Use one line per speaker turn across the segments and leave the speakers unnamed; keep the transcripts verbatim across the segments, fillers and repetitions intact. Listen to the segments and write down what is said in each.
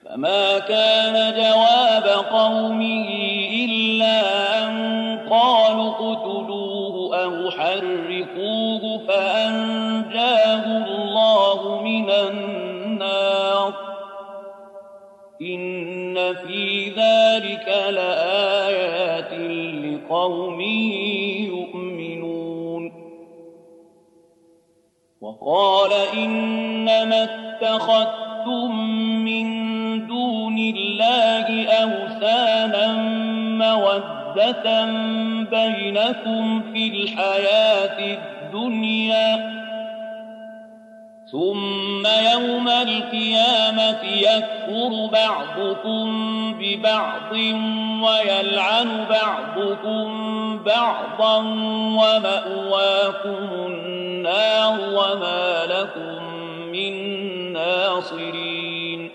فما كان جواب قومه إلا أن قالوا اقتلوه أو حرقوه فأنجاه الله من النار إن في ذلك لآيات لقوم يؤمنون. وقال إنما اتخذتم من دون الله أوثانا مودة بينكم في الحياة الدنيا ثم يوم القيامة يكفر بعضكم ببعض ويلعن بعضكم بعضا ومأواكم النار وما لكم من ناصرين.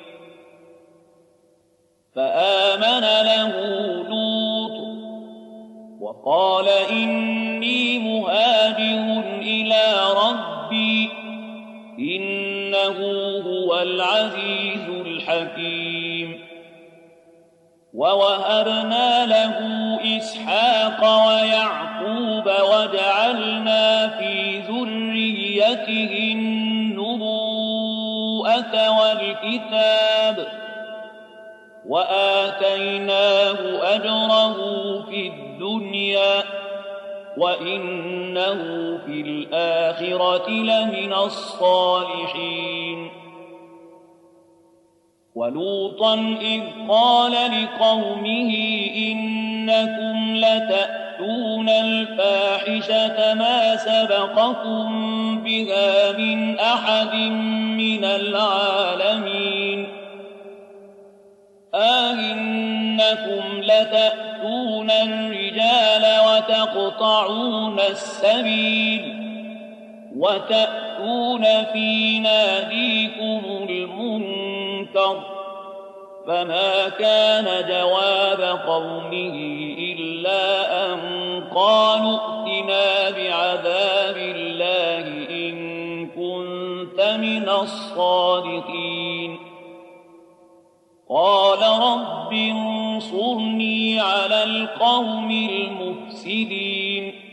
فآمن له لوط وقال إني مهاجر إلى ربي إنه هو العزيز الحكيم. ووهبنا له إسحاق ويعقوب وجعلنا في ذريته النبوءة والكتاب وآتيناه أجره في الدنيا وإنه في الآخرة لمن الصالحين. ولوطا إذ قال لقومه إنكم لتأتون الفاحشة ما سبقكم بها من أحد من العالمين أئنكم لتأتون الرجال وتقطعون السبيل وتأتون في ناديكم المنكر فما كان جواب قومه إلا أن قالوا ائتنا بعذاب الله إن كنت من الصادقين. قال رب انصرني على القوم المفسدين.